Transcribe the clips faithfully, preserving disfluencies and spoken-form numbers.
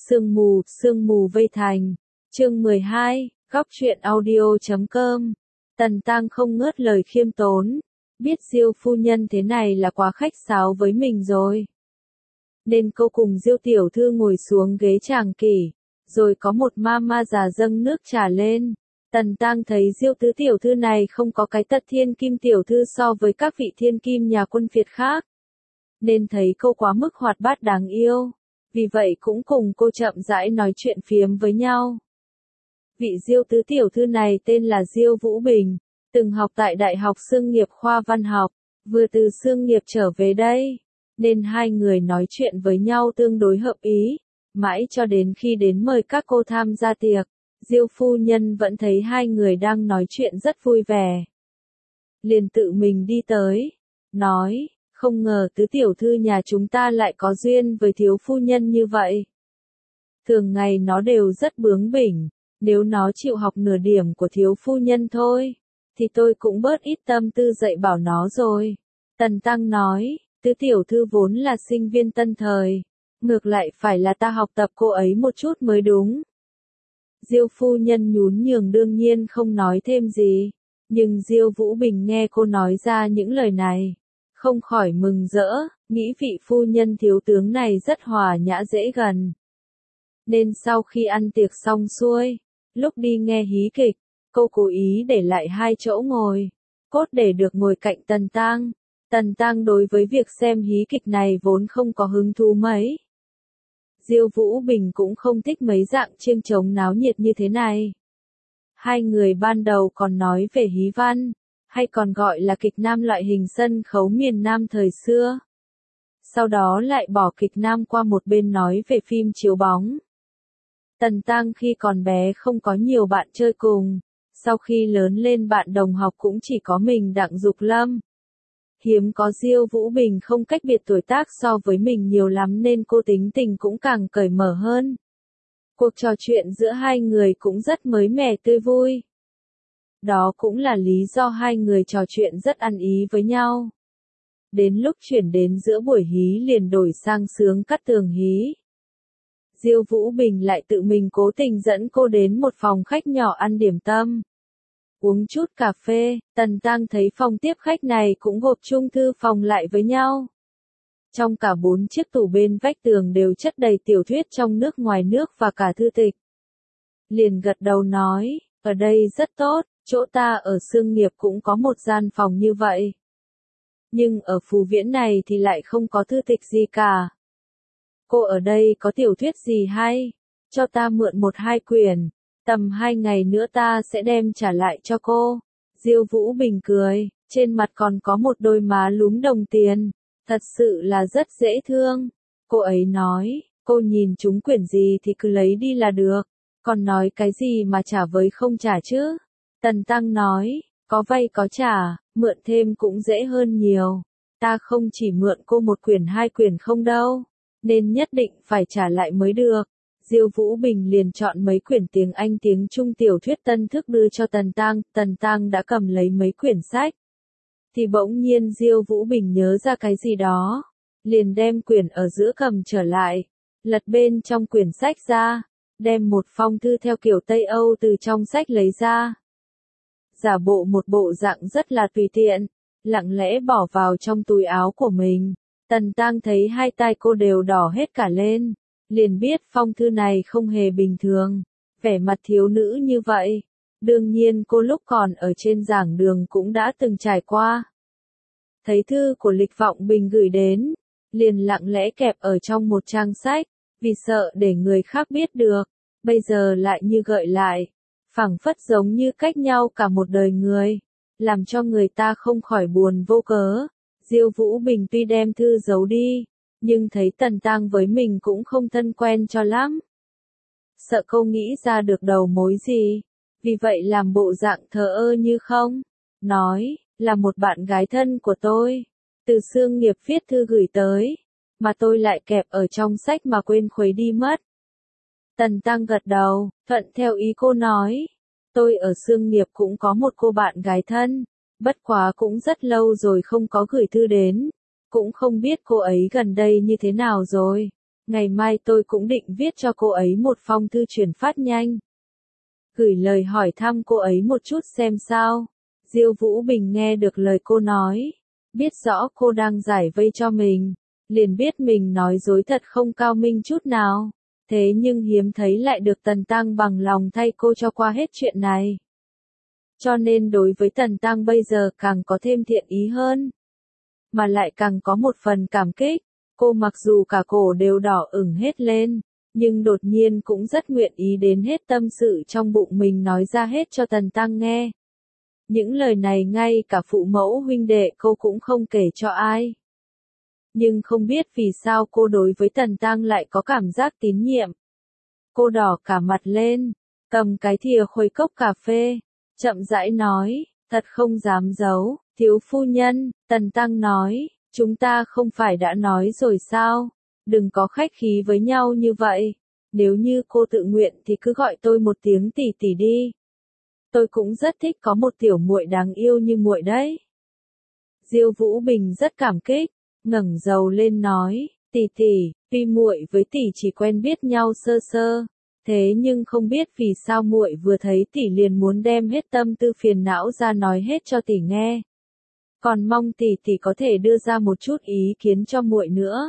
Sương mù, sương mù vây thành. Chương mười hai, góc truyện audio chấm com. Tần Tăng không ngớt lời khiêm tốn, biết Diêu phu nhân thế này là quá khách sáo với mình rồi. Nên cô cùng Diêu tiểu thư ngồi xuống ghế tràng kỷ, rồi có một ma ma già dâng nước trà lên. Tần Tăng thấy Diêu tứ tiểu thư này không có cái tật thiên kim tiểu thư so với các vị thiên kim nhà quân Việt khác, nên thấy cô quá mức hoạt bát đáng yêu, vì vậy cũng cùng cô chậm rãi nói chuyện phiếm với nhau. Vị Diêu tứ tiểu thư này tên là Diêu Vũ Bình, từng học tại Đại học Xương nghiệp khoa văn học, vừa từ Xương nghiệp trở về đây, nên hai người nói chuyện với nhau tương đối hợp ý, mãi cho đến khi đến mời các cô tham gia tiệc, Diêu phu nhân vẫn thấy hai người đang nói chuyện rất vui vẻ. Liền tự mình đi tới, nói, không ngờ tứ tiểu thư nhà chúng ta lại có duyên với thiếu phu nhân như vậy. Thường ngày nó đều rất bướng bỉnh, nếu nó chịu học nửa điểm của thiếu phu nhân thôi, thì tôi cũng bớt ít tâm tư dạy bảo nó rồi. Tần Tăng nói, tứ tiểu thư vốn là sinh viên tân thời, ngược lại phải là ta học tập cô ấy một chút mới đúng. Diêu phu nhân nhún nhường đương nhiên không nói thêm gì, nhưng Diêu Vũ Bình nghe cô nói ra những lời này, không khỏi mừng rỡ, nghĩ vị phu nhân thiếu tướng này rất hòa nhã dễ gần. Nên sau khi ăn tiệc xong xuôi, lúc đi nghe hí kịch, cô cố ý để lại hai chỗ ngồi, cốt để được ngồi cạnh Tần Tăng. Tần Tăng đối với việc xem hí kịch này vốn không có hứng thú mấy. Diêu Vũ Bình cũng không thích mấy dạng chiêng trống náo nhiệt như thế này. Hai người ban đầu còn nói về hí văn, hay còn gọi là kịch nam loại hình sân khấu miền Nam thời xưa. Sau đó lại bỏ kịch nam qua một bên nói về phim chiếu bóng. Tần Tăng khi còn bé không có nhiều bạn chơi cùng, sau khi lớn lên bạn đồng học cũng chỉ có mình Đặng Dục Lâm. Hiếm có Diêu Vũ Bình không cách biệt tuổi tác so với mình nhiều lắm nên cô tính tình cũng càng cởi mở hơn. Cuộc trò chuyện giữa hai người cũng rất mới mẻ tươi vui. Đó cũng là lý do hai người trò chuyện rất ăn ý với nhau. Đến lúc chuyển đến giữa buổi hí liền đổi sang sướng cắt tường hí. Diêu Vũ Bình lại tự mình cố tình dẫn cô đến một phòng khách nhỏ ăn điểm tâm. Uống chút cà phê, Tần Tăng thấy phòng tiếp khách này cũng gộp chung thư phòng lại với nhau. Trong cả bốn chiếc tủ bên vách tường đều chất đầy tiểu thuyết trong nước ngoài nước và cả thư tịch. Liền gật đầu nói, ở đây rất tốt, chỗ ta ở Xương nghiệp cũng có một gian phòng như vậy. Nhưng ở Phú Viễn này thì lại không có thư tịch gì cả. Cô ở đây có tiểu thuyết gì hay? Cho ta mượn một hai quyển, tầm hai ngày nữa ta sẽ đem trả lại cho cô. Diêu Vũ Bình cười, trên mặt còn có một đôi má lúm đồng tiền, thật sự là rất dễ thương. Cô ấy nói, cô nhìn chúng quyển gì thì cứ lấy đi là được, còn nói cái gì mà trả với không trả chứ. Tần Tăng nói, có vay có trả, mượn thêm cũng dễ hơn nhiều. Ta không chỉ mượn cô một quyển hai quyển không đâu, nên nhất định phải trả lại mới được. Diêu Vũ Bình liền chọn mấy quyển tiếng Anh tiếng Trung tiểu thuyết tân thức đưa cho Tần Tăng, Tần Tăng đã cầm lấy mấy quyển sách. Thì bỗng nhiên Diêu Vũ Bình nhớ ra cái gì đó, liền đem quyển ở giữa cầm trở lại, lật bên trong quyển sách ra, đem một phong thư theo kiểu Tây Âu từ trong sách lấy ra. Giả bộ một bộ dạng rất là tùy tiện, lặng lẽ bỏ vào trong túi áo của mình. Tần Tăng thấy hai tay cô đều đỏ hết cả lên, liền biết phong thư này không hề bình thường, vẻ mặt thiếu nữ như vậy. Đương nhiên cô lúc còn ở trên giảng đường cũng đã từng trải qua. Thấy thư của Lịch Vọng Bình gửi đến, liền lặng lẽ kẹp ở trong một trang sách, vì sợ để người khác biết được, bây giờ lại như gợi lại, phảng phất giống như cách nhau cả một đời người, làm cho người ta không khỏi buồn vô cớ. Diêu Vũ Bình tuy đem thư giấu đi, nhưng thấy Tần Tăng với mình cũng không thân quen cho lắm. Sợ cô nghĩ ra được đầu mối gì, vì vậy làm bộ dạng thờ ơ như không, nói, là một bạn gái thân của tôi, từ Xương nghiệp viết thư gửi tới, mà tôi lại kẹp ở trong sách mà quên khuấy đi mất. Tần Tăng gật đầu, thuận theo ý cô nói, tôi ở Xương nghiệp cũng có một cô bạn gái thân, bất quá cũng rất lâu rồi không có gửi thư đến, cũng không biết cô ấy gần đây như thế nào rồi. Ngày mai tôi cũng định viết cho cô ấy một phong thư chuyển phát nhanh. Gửi lời hỏi thăm cô ấy một chút xem sao. Diêu Vũ Bình nghe được lời cô nói. Biết rõ cô đang giải vây cho mình. Liền biết mình nói dối thật không cao minh chút nào. Thế nhưng hiếm thấy lại được Tần Tăng bằng lòng thay cô cho qua hết chuyện này. Cho nên đối với Tần Tăng bây giờ càng có thêm thiện ý hơn. Mà lại càng có một phần cảm kích. Cô mặc dù cả cổ đều đỏ ửng hết lên, nhưng đột nhiên cũng rất nguyện ý đến hết tâm sự trong bụng mình nói ra hết cho Tần Tăng nghe. Những lời này ngay cả phụ mẫu huynh đệ cô cũng không kể cho ai. Nhưng không biết vì sao cô đối với Tần Tăng lại có cảm giác tín nhiệm. Cô đỏ cả mặt lên, cầm cái thìa khuấy cốc cà phê, chậm rãi nói, thật không dám giấu, thiếu phu nhân, Tần Tăng nói. Chúng ta không phải đã nói rồi sao, đừng có khách khí với nhau như vậy, nếu như cô tự nguyện thì cứ gọi tôi một tiếng tỷ tỷ đi. Tôi cũng rất thích có một tiểu muội đáng yêu như muội đấy. Diêu Vũ Bình rất cảm kích, ngẩng đầu lên nói, tỷ tỷ, tuy muội với tỷ chỉ quen biết nhau sơ sơ, thế nhưng không biết vì sao muội vừa thấy tỷ liền muốn đem hết tâm tư phiền não ra nói hết cho tỷ nghe. Còn mong tỷ tỷ có thể đưa ra một chút ý kiến cho muội nữa.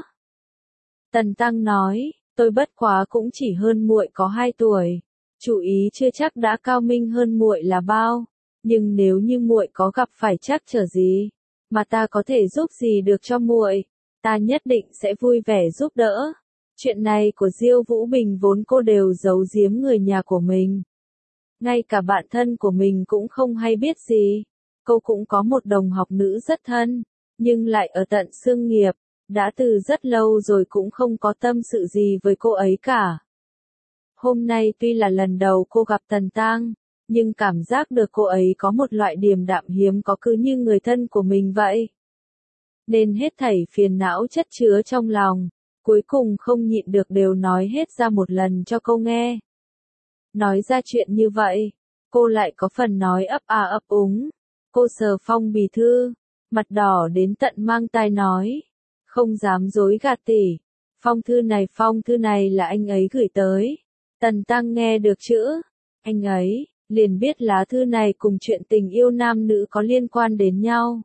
Tần Tăng nói, tôi bất quá cũng chỉ hơn muội có hai tuổi, chủ ý chưa chắc đã cao minh hơn muội là bao, nhưng nếu như muội có gặp phải trắc trở gì, mà ta có thể giúp gì được cho muội, ta nhất định sẽ vui vẻ giúp đỡ. Chuyện này của Diêu Vũ Bình vốn cô đều giấu giếm người nhà của mình. Ngay cả bạn thân của mình cũng không hay biết gì. Cô cũng có một đồng học nữ rất thân, nhưng lại ở tận xương nghiệp, đã từ rất lâu rồi cũng không có tâm sự gì với cô ấy cả. Hôm nay tuy là lần đầu cô gặp Tần Tăng, nhưng cảm giác được cô ấy có một loại điềm đạm hiếm có cứ như người thân của mình vậy. Nên hết thảy phiền não chất chứa trong lòng, cuối cùng không nhịn được đều nói hết ra một lần cho cô nghe. Nói ra chuyện như vậy, cô lại có phần nói ấp à ấp úng. Cô sờ phong bì thư, mặt đỏ đến tận mang tai nói, không dám dối gạt tỷ, phong thư này phong thư này là anh ấy gửi tới. Tần Tăng nghe được chữ, anh ấy, liền biết lá thư này cùng chuyện tình yêu nam nữ có liên quan đến nhau.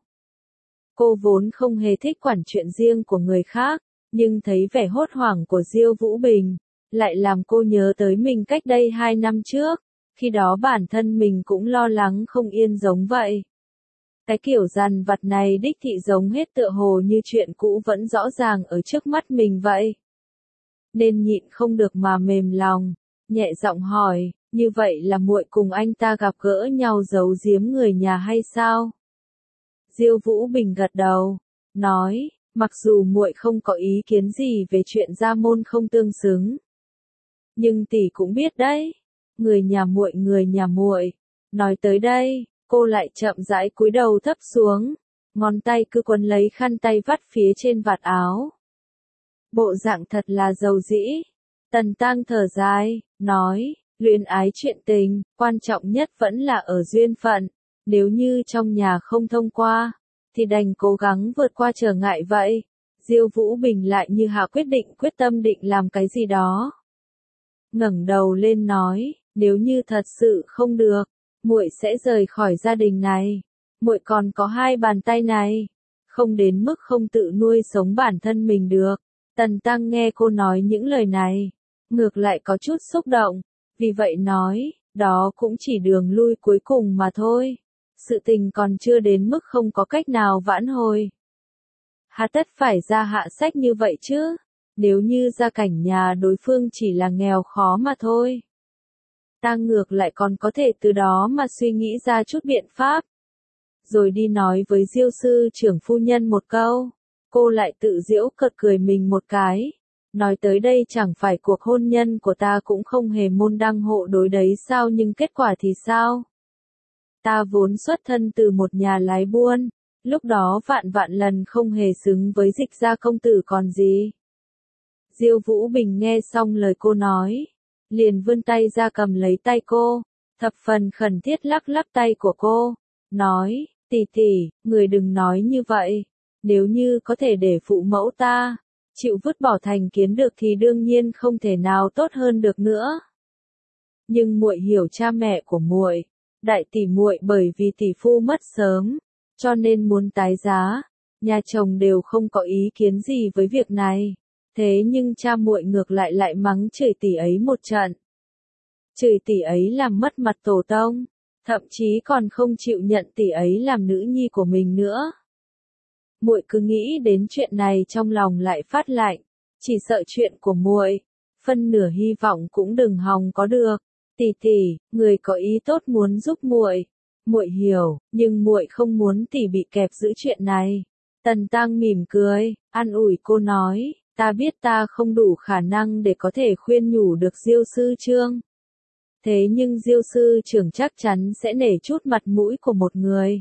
Cô vốn không hề thích quản chuyện riêng của người khác, nhưng thấy vẻ hốt hoảng của Diêu Vũ Bình, lại làm cô nhớ tới mình cách đây hai năm trước, khi đó bản thân mình cũng lo lắng không yên giống vậy. Cái kiểu dằn vặt này đích thị giống hết tựa hồ như chuyện cũ vẫn rõ ràng ở trước mắt mình vậy. Nên nhịn không được mà mềm lòng, nhẹ giọng hỏi, như vậy là muội cùng anh ta gặp gỡ nhau giấu giếm người nhà hay sao? Diêu Vũ Bình gật đầu, nói, mặc dù muội không có ý kiến gì về chuyện gia môn không tương xứng, nhưng tỷ cũng biết đấy, người nhà muội người nhà muội. Nói tới đây, cô lại chậm rãi cúi đầu thấp xuống, ngón tay cứ quấn lấy khăn tay vắt phía trên vạt áo. Bộ dạng thật là dầu dĩ. Tần Tăng thở dài, nói, luyến ái chuyện tình, quan trọng nhất vẫn là ở duyên phận, nếu như trong nhà không thông qua, thì đành cố gắng vượt qua trở ngại vậy. Diêu Vũ Bình lại như hạ quyết định quyết tâm định làm cái gì đó. Ngẩng đầu lên nói, nếu như thật sự không được, muội sẽ rời khỏi gia đình này. Muội còn có hai bàn tay này, không đến mức không tự nuôi sống bản thân mình được. Tần Tăng nghe cô nói những lời này, ngược lại có chút xúc động, vì vậy nói, đó cũng chỉ đường lui cuối cùng mà thôi. Sự tình còn chưa đến mức không có cách nào vãn hồi. Hà tất phải ra hạ sách như vậy chứ, nếu như gia cảnh nhà đối phương chỉ là nghèo khó mà thôi. Ta ngược lại còn có thể từ đó mà suy nghĩ ra chút biện pháp. Rồi đi nói với Diêu sư trưởng phu nhân một câu, cô lại tự giễu cợt cười mình một cái. Nói tới đây chẳng phải cuộc hôn nhân của ta cũng không hề môn đăng hộ đối đấy sao, nhưng kết quả thì sao? Ta vốn xuất thân từ một nhà lái buôn, lúc đó vạn vạn lần không hề xứng với Dịch gia công tử còn gì. Diêu Vũ Bình nghe xong lời cô nói, liền vươn tay ra cầm lấy tay cô, thập phần khẩn thiết lắc lắc tay của cô, nói, tỷ tỷ, người đừng nói như vậy, nếu như có thể để phụ mẫu ta, chịu vứt bỏ thành kiến được thì đương nhiên không thể nào tốt hơn được nữa. Nhưng muội hiểu cha mẹ của muội, đại tỷ muội bởi vì tỷ phu mất sớm, cho nên muốn tái giá, nhà chồng đều không có ý kiến gì với việc này. Thế nhưng cha muội ngược lại lại mắng chửi tỷ ấy một trận. Chửi tỷ ấy làm mất mặt tổ tông, thậm chí còn không chịu nhận tỷ ấy làm nữ nhi của mình nữa. Muội cứ nghĩ đến chuyện này trong lòng lại phát lạnh, chỉ sợ chuyện của muội, phân nửa hy vọng cũng đừng hòng có được. Tỷ tỷ, người có ý tốt muốn giúp muội, muội hiểu, nhưng muội không muốn tỷ bị kẹp giữ chuyện này. Tần Tăng mỉm cười, an ủi cô nói, ta biết ta không đủ khả năng để có thể khuyên nhủ được Diêu sư trưởng. Thế nhưng Diêu sư trưởng chắc chắn sẽ nể chút mặt mũi của một người.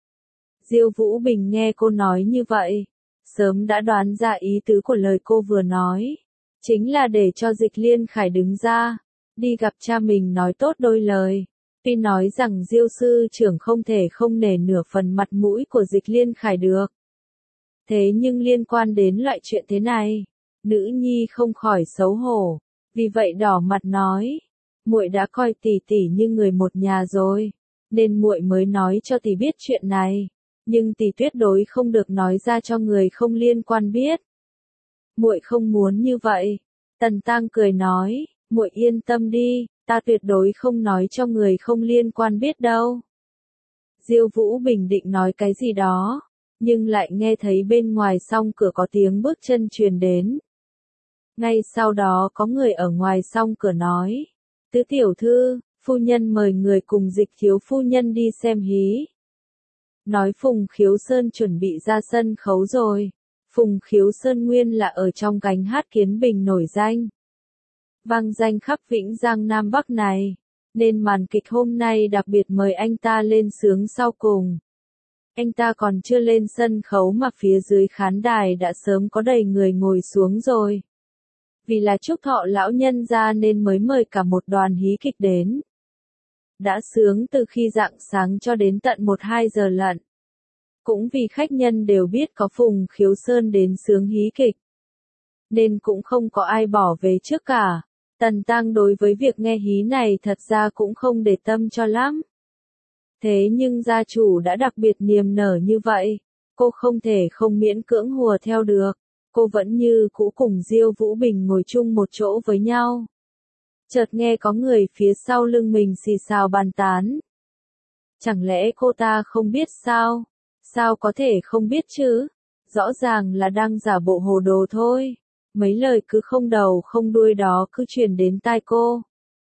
Diêu Vũ Bình nghe cô nói như vậy, sớm đã đoán ra ý tứ của lời cô vừa nói, chính là để cho Dịch Liên Khải đứng ra, đi gặp cha mình nói tốt đôi lời. Tuy nói rằng Diêu sư trưởng không thể không nể nửa phần mặt mũi của Dịch Liên Khải được. Thế nhưng liên quan đến loại chuyện thế này, nữ nhi không khỏi xấu hổ, vì vậy đỏ mặt nói, muội đã coi tỷ tỷ như người một nhà rồi, nên muội mới nói cho tỷ biết chuyện này, nhưng tỷ tuyệt đối không được nói ra cho người không liên quan biết. Muội không muốn như vậy. Tần Tăng cười nói, muội yên tâm đi, ta tuyệt đối không nói cho người không liên quan biết đâu. Diêu Vũ Bình định nói cái gì đó, nhưng lại nghe thấy bên ngoài song cửa có tiếng bước chân truyền đến. Ngay sau đó có người ở ngoài song cửa nói, tứ tiểu thư, phu nhân mời người cùng Dịch thiếu phu nhân đi xem hí. Nói Phùng Khiếu Sơn chuẩn bị ra sân khấu rồi. Phùng Khiếu Sơn nguyên là ở trong gánh hát Kiến Bình nổi danh, vang danh khắp Vĩnh Giang Nam Bắc này, nên màn kịch hôm nay đặc biệt mời anh ta lên sướng sau cùng. Anh ta còn chưa lên sân khấu mà phía dưới khán đài đã sớm có đầy người ngồi xuống rồi. Vì là chúc thọ lão nhân ra nên mới mời cả một đoàn hí kịch đến. Đã sướng từ khi rạng sáng cho đến tận một hai giờ lận. Cũng vì khách nhân đều biết có Phùng Khiếu Sơn đến sướng hí kịch, nên cũng không có ai bỏ về trước cả. Tần Tăng đối với việc nghe hí này thật ra cũng không để tâm cho lắm. Thế nhưng gia chủ đã đặc biệt niềm nở như vậy, cô không thể không miễn cưỡng hùa theo được. Cô vẫn như cũ cùng Diêu Vũ Bình ngồi chung một chỗ với nhau. Chợt nghe có người phía sau lưng mình xì xào bàn tán. Chẳng lẽ cô ta không biết sao? Sao có thể không biết chứ? Rõ ràng là đang giả bộ hồ đồ thôi. Mấy lời cứ không đầu không đuôi đó cứ truyền đến tai cô.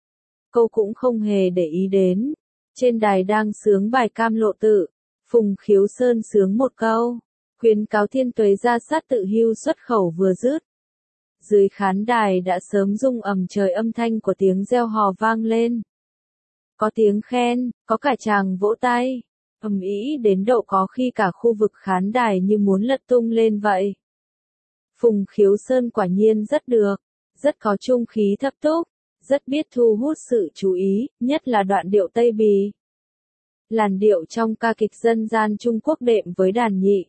Cô cũng không hề để ý đến. Trên đài đang sướng bài Cam Lộ Tự, Phùng Khiếu Sơn sướng một câu, khuyến cáo thiên tuế ra sát tự hưu xuất khẩu vừa dứt. Dưới khán đài đã sớm rung ầm trời âm thanh của tiếng reo hò vang lên. Có tiếng khen, có cả tràng vỗ tay, ầm ĩ đến độ có khi cả khu vực khán đài như muốn lật tung lên vậy. Phùng Khiếu Sơn quả nhiên rất được, rất có trung khí thấp túc, rất biết thu hút sự chú ý, nhất là đoạn điệu Tây Bì. Làn điệu trong ca kịch dân gian Trung Quốc đệm với đàn nhị.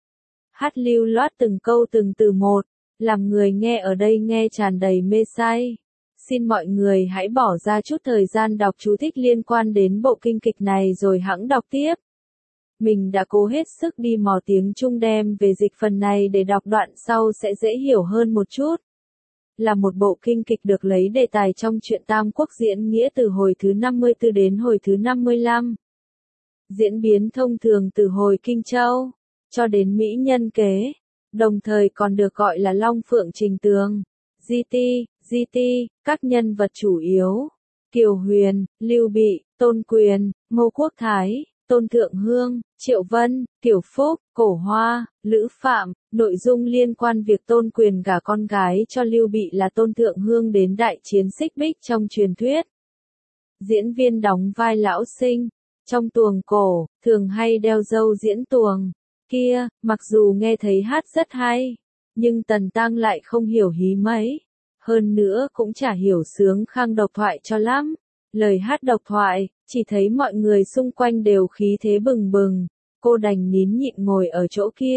Hát lưu loát từng câu từng từ một, làm người nghe ở đây nghe tràn đầy mê say. Xin mọi người hãy bỏ ra chút thời gian đọc chú thích liên quan đến bộ kinh kịch này rồi hẵng đọc tiếp. Mình đã cố hết sức đi mò tiếng Trung đem về dịch phần này để đọc đoạn sau sẽ dễ hiểu hơn một chút. Là một bộ kinh kịch được lấy đề tài trong truyện Tam Quốc diễn nghĩa từ hồi thứ năm mươi tư đến hồi thứ năm mươi lăm. Diễn biến thông thường từ hồi Kinh Châu, cho đến Mỹ Nhân Kế, đồng thời còn được gọi là Long Phượng Trình Tường, Di Ti, Di Ti, các nhân vật chủ yếu, Kiều Huyền, Lưu Bị, Tôn Quyền, Ngô Quốc Thái, Tôn Thượng Hương, Triệu Vân, Kiều Phúc, Cổ Hoa, Lữ Phạm. Nội dung liên quan việc Tôn Quyền gả con gái cho Lưu Bị là Tôn Thượng Hương đến đại chiến Xích Bích trong truyền thuyết. Diễn viên đóng vai Lão Sinh, trong tuồng cổ, thường hay đeo râu diễn tuồng. Kia, mặc dù nghe thấy hát rất hay, nhưng Tần Tăng lại không hiểu hí mấy. Hơn nữa cũng chả hiểu sướng khang độc thoại cho lắm. Lời hát độc thoại, chỉ thấy mọi người xung quanh đều khí thế bừng bừng. Cô đành nín nhịn ngồi ở chỗ kia,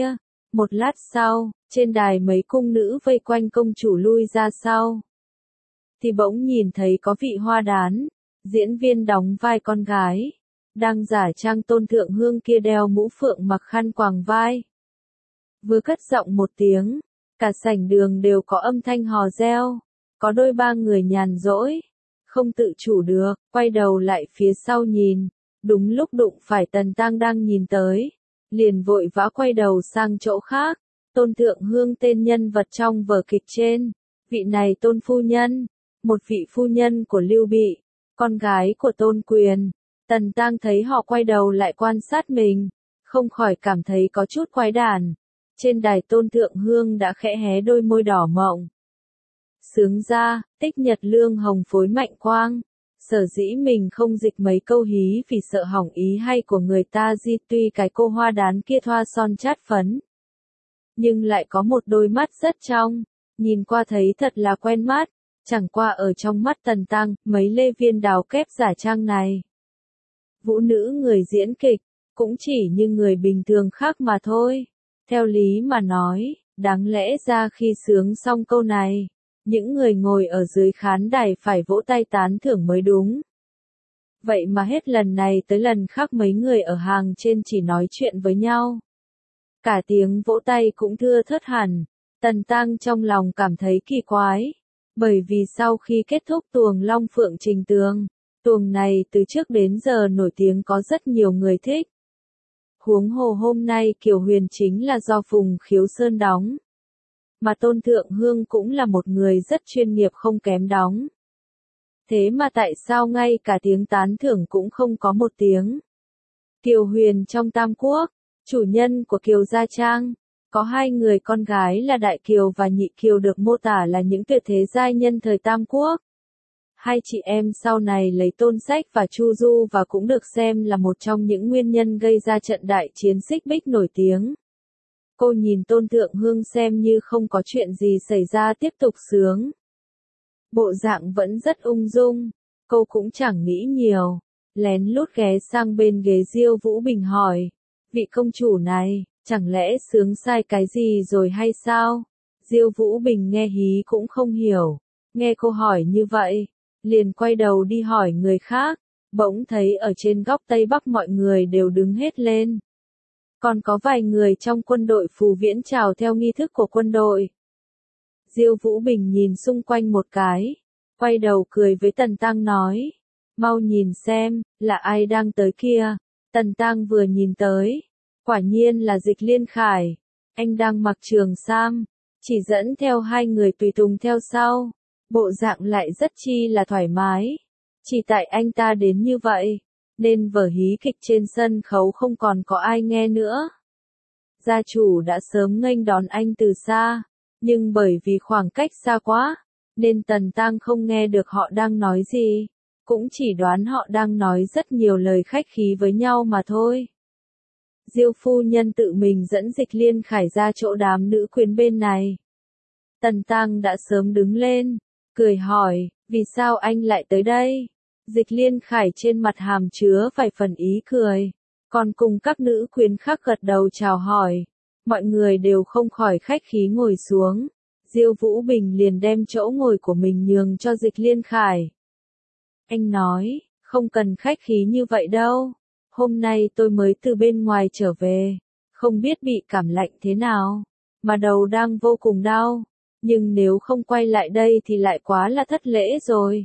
Một lát sau, trên đài mấy cung nữ vây quanh công chủ lui ra sau. Thì bỗng nhìn thấy có vị hoa đán, diễn viên đóng vai con gái, đang giả trang Tôn Thượng Hương kia đeo mũ phượng mặc khăn quàng vai. Vừa cất giọng một tiếng, cả sảnh đường đều có âm thanh hò reo, có đôi ba người nhàn rỗi, không tự chủ được, quay đầu lại phía sau nhìn, đúng lúc đụng phải Tần Tăng đang nhìn tới, liền vội vã quay đầu sang chỗ khác. Tôn Thượng Hương tên nhân vật trong vở kịch trên, vị này Tôn phu nhân, một vị phu nhân của Lưu Bị, con gái của Tôn Quyền. Tần Tăng thấy họ quay đầu lại quan sát mình, không khỏi cảm thấy có chút quái đản. Trên đài Tôn Thượng Hương đã khẽ hé đôi môi đỏ mọng. Sướng ra, tích nhật lương hồng phối mạnh quang. Sở dĩ mình không dịch mấy câu hí vì sợ hỏng ý hay của người ta di tuy cái cô hoa đán kia thoa son chát phấn. Nhưng lại có một đôi mắt rất trong, nhìn qua thấy thật là quen mắt, chẳng qua ở trong mắt Tần Tăng, mấy lê viên đào kép giả trang này. Vũ nữ người diễn kịch, cũng chỉ như người bình thường khác mà thôi. Theo lý mà nói, đáng lẽ ra khi sướng xong câu này, những người ngồi ở dưới khán đài phải vỗ tay tán thưởng mới đúng. Vậy mà hết lần này tới lần khác mấy người ở hàng trên chỉ nói chuyện với nhau. Cả tiếng vỗ tay cũng thưa thớt hẳn. Tần Tăng trong lòng cảm thấy kỳ quái. Bởi vì sau khi kết thúc tuồng Long Phượng Trình Tường, tuồng này từ trước đến giờ nổi tiếng có rất nhiều người thích. Huống hồ hôm nay Kiều Huyền chính là do Phùng Khiếu Sơn đóng. Mà Tôn Thượng Hương cũng là một người rất chuyên nghiệp không kém đóng. Thế mà tại sao ngay cả tiếng tán thưởng cũng không có một tiếng? Kiều Huyền trong Tam Quốc, chủ nhân của Kiều Gia Trang, có hai người con gái là Đại Kiều và Nhị Kiều được mô tả là những tuyệt thế giai nhân thời Tam Quốc. Hai chị em sau này lấy Tôn Sách và Chu Du và cũng được xem là một trong những nguyên nhân gây ra trận đại chiến Xích Bích nổi tiếng. Cô nhìn Tôn Thượng Hương xem như không có chuyện gì xảy ra tiếp tục sướng. Bộ dạng vẫn rất ung dung, cô cũng chẳng nghĩ nhiều, lén lút ghé sang bên ghế Diêu Vũ Bình hỏi, vị công chủ này, chẳng lẽ sướng sai cái gì rồi hay sao? Diêu Vũ Bình nghe hí cũng không hiểu, nghe cô hỏi như vậy, liền quay đầu đi hỏi người khác, bỗng thấy ở trên góc Tây Bắc mọi người đều đứng hết lên. Còn có vài người trong quân đội Phù Viễn chào theo nghi thức của quân đội. Diêu Vũ Bình nhìn xung quanh một cái, quay đầu cười với Tần Tăng nói, mau nhìn xem, là ai đang tới kia. Tần Tăng vừa nhìn tới, quả nhiên là Dịch Liên Khải, anh đang mặc trường sam, chỉ dẫn theo hai người tùy tùng theo sau, bộ dạng lại rất chi là thoải mái. Chỉ tại anh ta đến như vậy, nên vở hí kịch trên sân khấu không còn có ai nghe nữa. Gia chủ đã sớm nghênh đón anh từ xa, nhưng bởi vì khoảng cách xa quá, nên Tần Tăng không nghe được họ đang nói gì, cũng chỉ đoán họ đang nói rất nhiều lời khách khí với nhau mà thôi. Diêu phu nhân tự mình dẫn Dịch Liên Khải ra chỗ đám nữ quyến bên này. Tần Tăng đã sớm đứng lên, cười hỏi, vì sao anh lại tới đây? Dịch Liên Khải trên mặt hàm chứa vài phần ý cười, còn cùng các nữ quyến khác gật đầu chào hỏi. Mọi người đều không khỏi khách khí ngồi xuống. Diêu Vũ Bình liền đem chỗ ngồi của mình nhường cho Dịch Liên Khải. Anh nói, không cần khách khí như vậy đâu. Hôm nay tôi mới từ bên ngoài trở về, không biết bị cảm lạnh thế nào, mà đầu đang vô cùng đau. Nhưng nếu không quay lại đây thì lại quá là thất lễ rồi.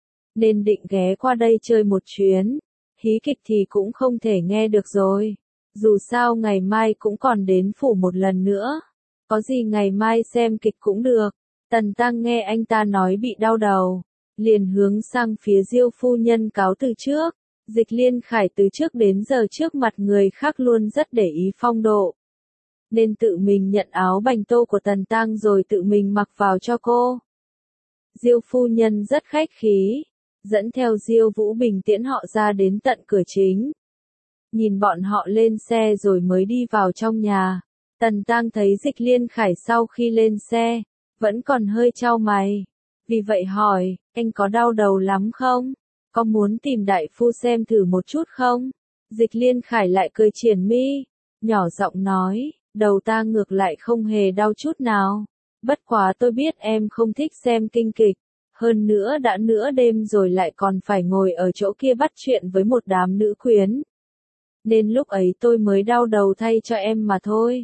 Nên định ghé qua đây chơi một chuyến. Hí kịch thì cũng không thể nghe được rồi. Dù sao ngày mai cũng còn đến phủ một lần nữa. Có gì ngày mai xem kịch cũng được. Tần Tăng nghe anh ta nói bị đau đầu, liền hướng sang phía Diêu phu nhân cáo từ trước. Dịch Liên Khải từ trước đến giờ trước mặt người khác luôn rất để ý phong độ, nên tự mình nhận áo bành tô của Tần Tăng rồi tự mình mặc vào cho cô. Diêu phu nhân rất khách khí, dẫn theo Diêu Vũ Bình tiễn họ ra đến tận cửa chính. Nhìn bọn họ lên xe rồi mới đi vào trong nhà. Tần Tăng thấy Dịch Liên Khải sau khi lên xe, vẫn còn hơi chau mày. Vì vậy hỏi, anh có đau đầu lắm không? Có muốn tìm đại phu xem thử một chút không? Dịch Liên Khải lại cười triển mi, nhỏ giọng nói, đầu ta ngược lại không hề đau chút nào. Bất quá tôi biết em không thích xem kinh kịch, hơn nữa đã nửa đêm rồi lại còn phải ngồi ở chỗ kia bắt chuyện với một đám nữ quyến. Nên lúc ấy tôi mới đau đầu thay cho em mà thôi.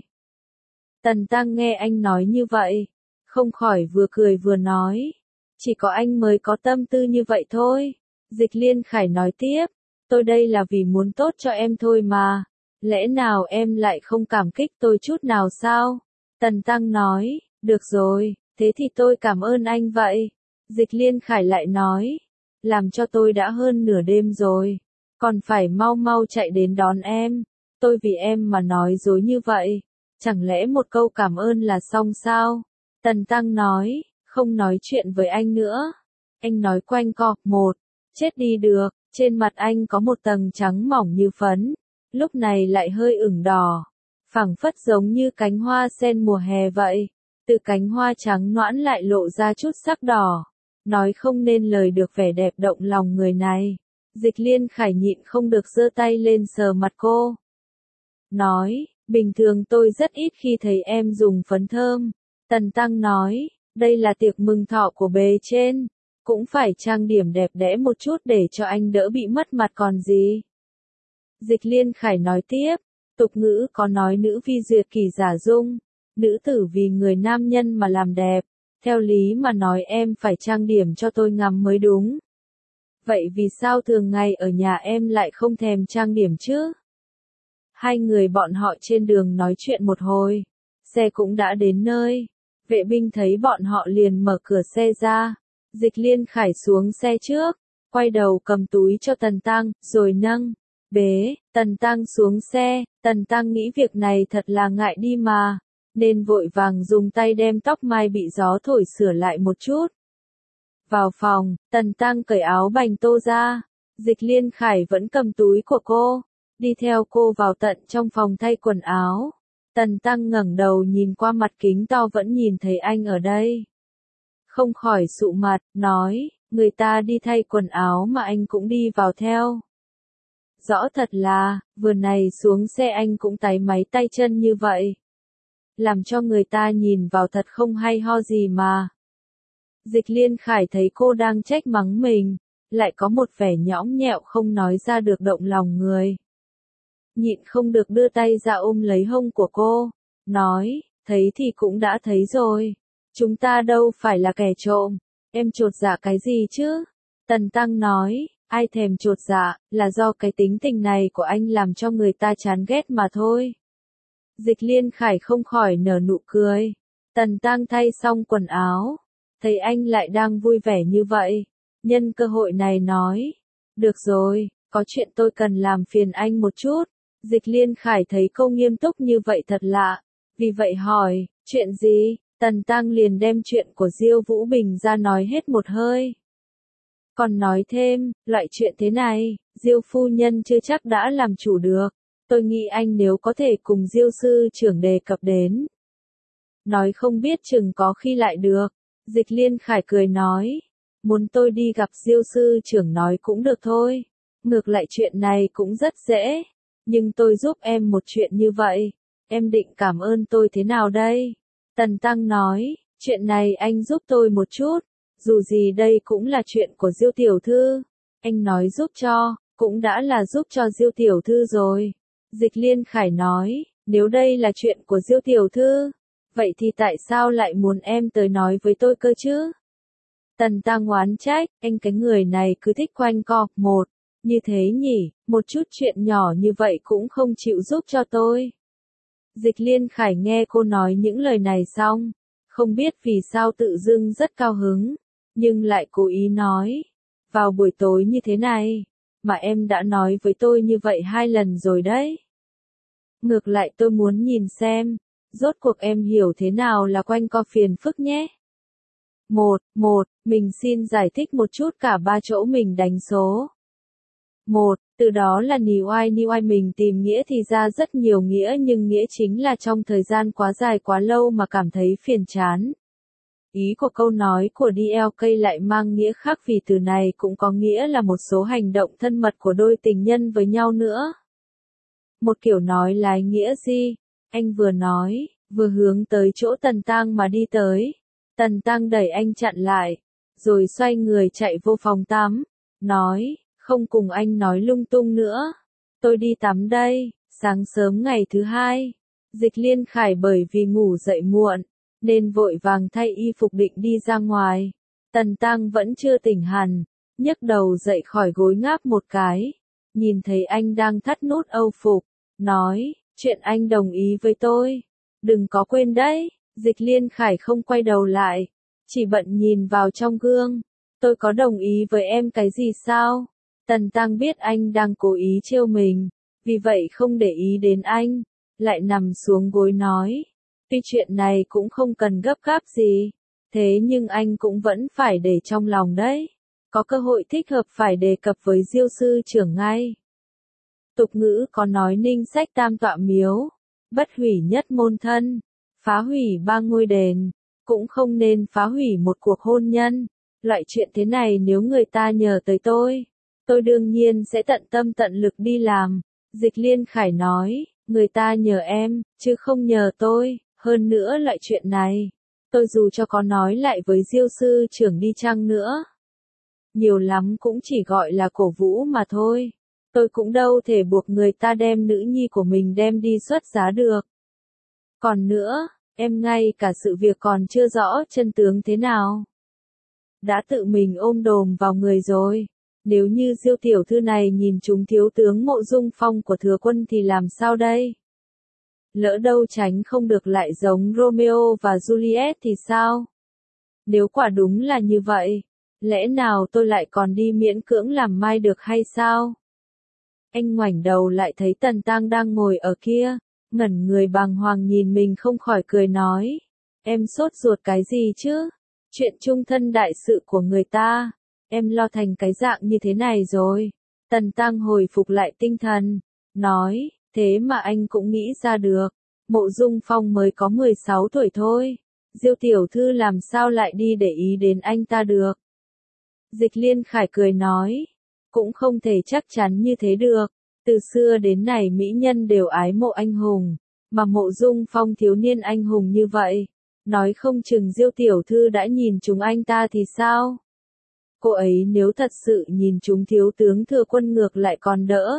Tần Tăng nghe anh nói như vậy, không khỏi vừa cười vừa nói. Chỉ có anh mới có tâm tư như vậy thôi. Dịch Liên Khải nói tiếp, tôi đây là vì muốn tốt cho em thôi mà. Lẽ nào em lại không cảm kích tôi chút nào sao? Tần Tăng nói, được rồi, thế thì tôi cảm ơn anh vậy. Dịch Liên Khải lại nói, làm cho tôi đã hơn nửa đêm rồi, còn phải mau mau chạy đến đón em. Tôi vì em mà nói dối như vậy, chẳng lẽ một câu cảm ơn là xong sao? Tần Tăng nói, không nói chuyện với anh nữa. Anh nói quanh co, một, chết đi được, trên mặt anh có một tầng trắng mỏng như phấn, lúc này lại hơi ửng đỏ, phảng phất giống như cánh hoa sen mùa hè vậy. Từ cánh hoa trắng nõn lại lộ ra chút sắc đỏ, nói không nên lời được vẻ đẹp động lòng người này. Dịch Liên Khải nhịn không được giơ tay lên sờ mặt cô. Nói, bình thường tôi rất ít khi thấy em dùng phấn thơm. Tần Tăng nói, đây là tiệc mừng thọ của bề trên, cũng phải trang điểm đẹp đẽ một chút để cho anh đỡ bị mất mặt còn gì. Dịch Liên Khải nói tiếp, tục ngữ có nói nữ vi duyệt kỳ giả dung, nữ tử vì người nam nhân mà làm đẹp, theo lý mà nói em phải trang điểm cho tôi ngắm mới đúng. Vậy vì sao thường ngày ở nhà em lại không thèm trang điểm chứ? Hai người bọn họ trên đường nói chuyện một hồi, xe cũng đã đến nơi. Vệ binh thấy bọn họ liền mở cửa xe ra. Dịch Liên Khải xuống xe trước, quay đầu cầm túi cho Tần Tăng, rồi nâng, bế, Tần Tăng xuống xe. Tần Tăng nghĩ việc này thật là ngại đi mà, nên vội vàng dùng tay đem tóc mai bị gió thổi sửa lại một chút. Vào phòng, Tần Tăng cởi áo bành tô ra, Dịch Liên Khải vẫn cầm túi của cô, đi theo cô vào tận trong phòng thay quần áo. Tần Tăng ngẩng đầu nhìn qua mặt kính to vẫn nhìn thấy anh ở đây. Không khỏi sụ mặt, nói, người ta đi thay quần áo mà anh cũng đi vào theo. Rõ thật là, vừa này xuống xe anh cũng táy máy tay chân như vậy. Làm cho người ta nhìn vào thật không hay ho gì mà. Dịch Liên Khải thấy cô đang trách mắng mình, lại có một vẻ nhõng nhẽo không nói ra được động lòng người. Nhịn không được đưa tay ra ôm lấy hông của cô, nói, thấy thì cũng đã thấy rồi. Chúng ta đâu phải là kẻ trộm, em chột dạ cái gì chứ? Tần Tăng nói, ai thèm chột dạ, là do cái tính tình này của anh làm cho người ta chán ghét mà thôi. Dịch Liên Khải không khỏi nở nụ cười. Tần Tăng thay xong quần áo, thấy anh lại đang vui vẻ như vậy, nhân cơ hội này nói, được rồi, có chuyện tôi cần làm phiền anh một chút. Dịch Liên Khải thấy cô nghiêm túc như vậy thật lạ, vì vậy hỏi, chuyện gì? Tần Tăng liền đem chuyện của Diêu Vũ Bình ra nói hết một hơi. Còn nói thêm, loại chuyện thế này, Diêu phu nhân chưa chắc đã làm chủ được. Tôi nghĩ anh nếu có thể cùng Diêu sư trưởng đề cập đến. Nói không biết chừng có khi lại được. Dịch Liên Khải cười nói, muốn tôi đi gặp Diêu sư trưởng nói cũng được thôi. Ngược lại chuyện này cũng rất dễ. Nhưng tôi giúp em một chuyện như vậy, em định cảm ơn tôi thế nào đây? Tần Tăng nói, chuyện này anh giúp tôi một chút, dù gì đây cũng là chuyện của Diêu tiểu thư, anh nói giúp cho, cũng đã là giúp cho Diêu tiểu thư rồi. Dịch Liên Khải nói, nếu đây là chuyện của Diêu tiểu thư, vậy thì tại sao lại muốn em tới nói với tôi cơ chứ? Tần Tăng oán trách, anh cái người này cứ thích quanh co, một, như thế nhỉ, một chút chuyện nhỏ như vậy cũng không chịu giúp cho tôi. Dịch Liên Khải nghe cô nói những lời này xong, không biết vì sao tự dưng rất cao hứng, nhưng lại cố ý nói, vào buổi tối như thế này, mà em đã nói với tôi như vậy hai lần rồi đấy. Ngược lại tôi muốn nhìn xem, rốt cuộc em hiểu thế nào là quanh co phiền phức nhé. Một, một, mình xin giải thích một chút cả ba chỗ mình đánh số. Một, từ đó là níu ai níu ai mình tìm nghĩa thì ra rất nhiều nghĩa nhưng nghĩa chính là trong thời gian quá dài quá lâu mà cảm thấy phiền chán. Ý của câu nói của đê lờ ca lại mang nghĩa khác vì từ này cũng có nghĩa là một số hành động thân mật của đôi tình nhân với nhau nữa. Một kiểu nói lái nghĩa gì? Anh vừa nói, vừa hướng tới chỗ Tần Tăng mà đi tới. Tần Tăng đẩy anh chặn lại, rồi xoay người chạy vô phòng tắm, nói, không cùng anh nói lung tung nữa. Tôi đi tắm đây. Sáng sớm ngày thứ hai, Dịch Liên Khải bởi vì ngủ dậy muộn, nên vội vàng thay y phục định đi ra ngoài. Tần Tăng vẫn chưa tỉnh hẳn, nhấc đầu dậy khỏi gối ngáp một cái, nhìn thấy anh đang thắt nút âu phục, nói, chuyện anh đồng ý với tôi, đừng có quên đấy. Dịch Liên Khải không quay đầu lại, chỉ bận nhìn vào trong gương. Tôi có đồng ý với em cái gì sao? Tần Tăng biết anh đang cố ý trêu mình, vì vậy không để ý đến anh, lại nằm xuống gối nói, tuy chuyện này cũng không cần gấp gáp gì, thế nhưng anh cũng vẫn phải để trong lòng đấy. Có cơ hội thích hợp phải đề cập với Diêu sư trưởng ngay. Tục ngữ có nói ninh sách tam tọa miếu, bất hủy nhất môn thân, phá hủy ba ngôi đền, cũng không nên phá hủy một cuộc hôn nhân. Loại chuyện thế này nếu người ta nhờ tới tôi, tôi đương nhiên sẽ tận tâm tận lực đi làm. Dịch Liên Khải nói, người ta nhờ em, chứ không nhờ tôi, hơn nữa loại chuyện này, tôi dù cho có nói lại với Diêu sư trưởng đi chăng nữa, nhiều lắm cũng chỉ gọi là cổ vũ mà thôi. Tôi cũng đâu thể buộc người ta đem nữ nhi của mình đem đi xuất giá được. Còn nữa, em ngay cả sự việc còn chưa rõ chân tướng thế nào, đã tự mình ôm đồm vào người rồi. Nếu như Diêu tiểu thư này nhìn chúng thiếu tướng Mộ Dung Phong của Thừa Quân thì làm sao đây? Lỡ đâu tránh không được lại giống Romeo và Juliet thì sao? Nếu quả đúng là như vậy, lẽ nào tôi lại còn đi miễn cưỡng làm mai được hay sao? Anh ngoảnh đầu lại thấy Tần Tăng đang ngồi ở kia, ngẩn người bàng hoàng nhìn mình không khỏi cười nói, em sốt ruột cái gì chứ? Chuyện chung thân đại sự của người ta, em lo thành cái dạng như thế này rồi. Tần Tăng hồi phục lại tinh thần, nói, thế mà anh cũng nghĩ ra được, Mộ Dung Phong mới có mười sáu tuổi thôi, Diêu tiểu thư làm sao lại đi để ý đến anh ta được? Dịch Liên Khải cười nói, cũng không thể chắc chắn như thế được, từ xưa đến nay mỹ nhân đều ái mộ anh hùng, mà Mộ Dung Phong thiếu niên anh hùng như vậy, nói không chừng Diêu tiểu thư đã nhìn chúng anh ta thì sao? Cô ấy nếu thật sự nhìn chúng thiếu tướng Thừa Quân ngược lại còn đỡ.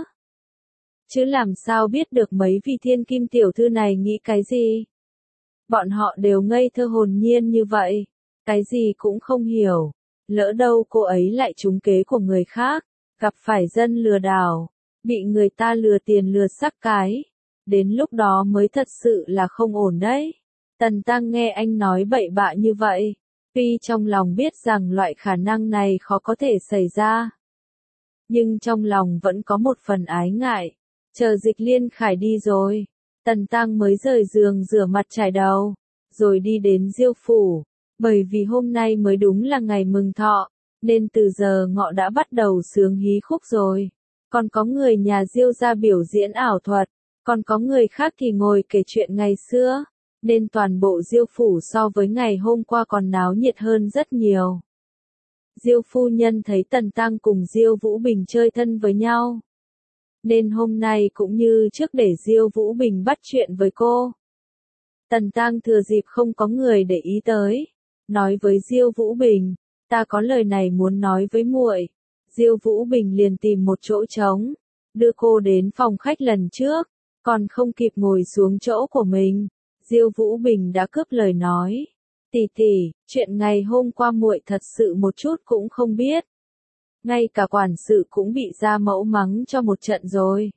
Chứ làm sao biết được mấy vị thiên kim tiểu thư này nghĩ cái gì? Bọn họ đều ngây thơ hồn nhiên như vậy, cái gì cũng không hiểu. Lỡ đâu cô ấy lại trúng kế của người khác, gặp phải dân lừa đảo, bị người ta lừa tiền lừa sắc cái. Đến lúc đó mới thật sự là không ổn đấy. Tần Tăng nghe anh nói bậy bạ như vậy, tuy trong lòng biết rằng loại khả năng này khó có thể xảy ra, nhưng trong lòng vẫn có một phần ái ngại. Chờ Dịch Liên Khải đi rồi, Tần Tăng mới rời giường rửa mặt chải đầu, rồi đi đến Diêu phủ. Bởi vì hôm nay mới đúng là ngày mừng thọ, nên từ giờ ngọ đã bắt đầu sướng hí khúc rồi. Còn có người nhà Diêu ra biểu diễn ảo thuật, còn có người khác thì ngồi kể chuyện ngày xưa, nên toàn bộ Diêu phủ so với ngày hôm qua còn náo nhiệt hơn rất nhiều. Diêu phu nhân thấy Tần Tăng cùng Diêu Vũ Bình chơi thân với nhau, nên hôm nay cũng như trước để Diêu Vũ Bình bắt chuyện với cô. Tần Tăng thừa dịp không có người để ý tới, nói với Diêu Vũ Bình, ta có lời này muốn nói với muội. Diêu Vũ Bình liền tìm một chỗ trống, đưa cô đến phòng khách lần trước, còn không kịp ngồi xuống chỗ của mình, Diêu Vũ Bình đã cướp lời nói, tỷ tỷ, chuyện ngày hôm qua muội thật sự một chút cũng không biết. Ngay cả quản sự cũng bị gia mẫu mắng cho một trận rồi.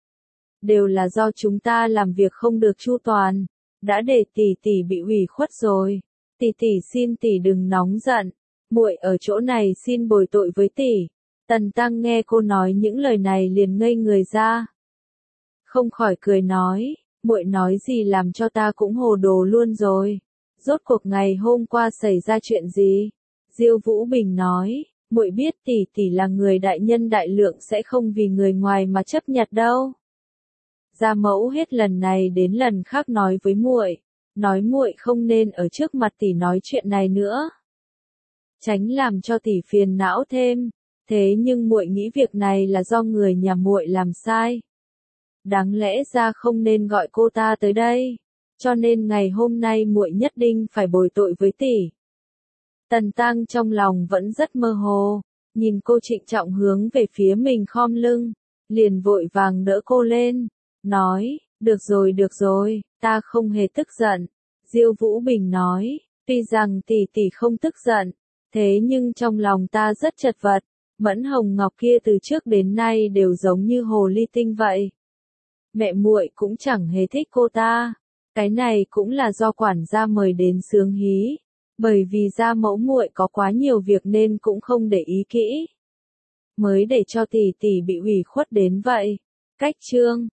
Đều là do chúng ta làm việc không được chu toàn, đã để tỷ tỷ bị ủy khuất rồi. Tỷ tỷ xin tỷ đừng nóng giận, muội ở chỗ này xin bồi tội với tỷ. Tần Tăng nghe cô nói những lời này liền ngây người ra, không khỏi cười nói, muội nói gì làm cho ta cũng hồ đồ luôn rồi. Rốt cuộc ngày hôm qua xảy ra chuyện gì? Diêu Vũ Bình nói, muội biết tỷ tỷ là người đại nhân đại lượng sẽ không vì người ngoài mà chấp nhặt đâu. Gia mẫu hết lần này đến lần khác nói với muội, nói muội không nên ở trước mặt tỷ nói chuyện này nữa, tránh làm cho tỷ phiền não thêm. Thế nhưng muội nghĩ việc này là do người nhà muội làm sai, đáng lẽ ra không nên gọi cô ta tới đây, cho nên ngày hôm nay muội nhất định phải bồi tội với tỷ. Tần Tăng trong lòng vẫn rất mơ hồ, nhìn cô trịnh trọng hướng về phía mình khom lưng, liền vội vàng đỡ cô lên, nói, được rồi được rồi, ta không hề tức giận. Diêu Vũ Bình nói, tuy rằng tỷ tỷ không tức giận, thế nhưng trong lòng ta rất chật vật, Mẫn Hồng Ngọc kia từ trước đến nay đều giống như hồ ly tinh vậy. Mẹ muội cũng chẳng hề thích cô ta, cái này cũng là do quản gia mời đến sướng hí, bởi vì gia mẫu muội có quá nhiều việc nên cũng không để ý kỹ, mới để cho tỷ tỷ bị ủy khuất đến vậy. Cách chương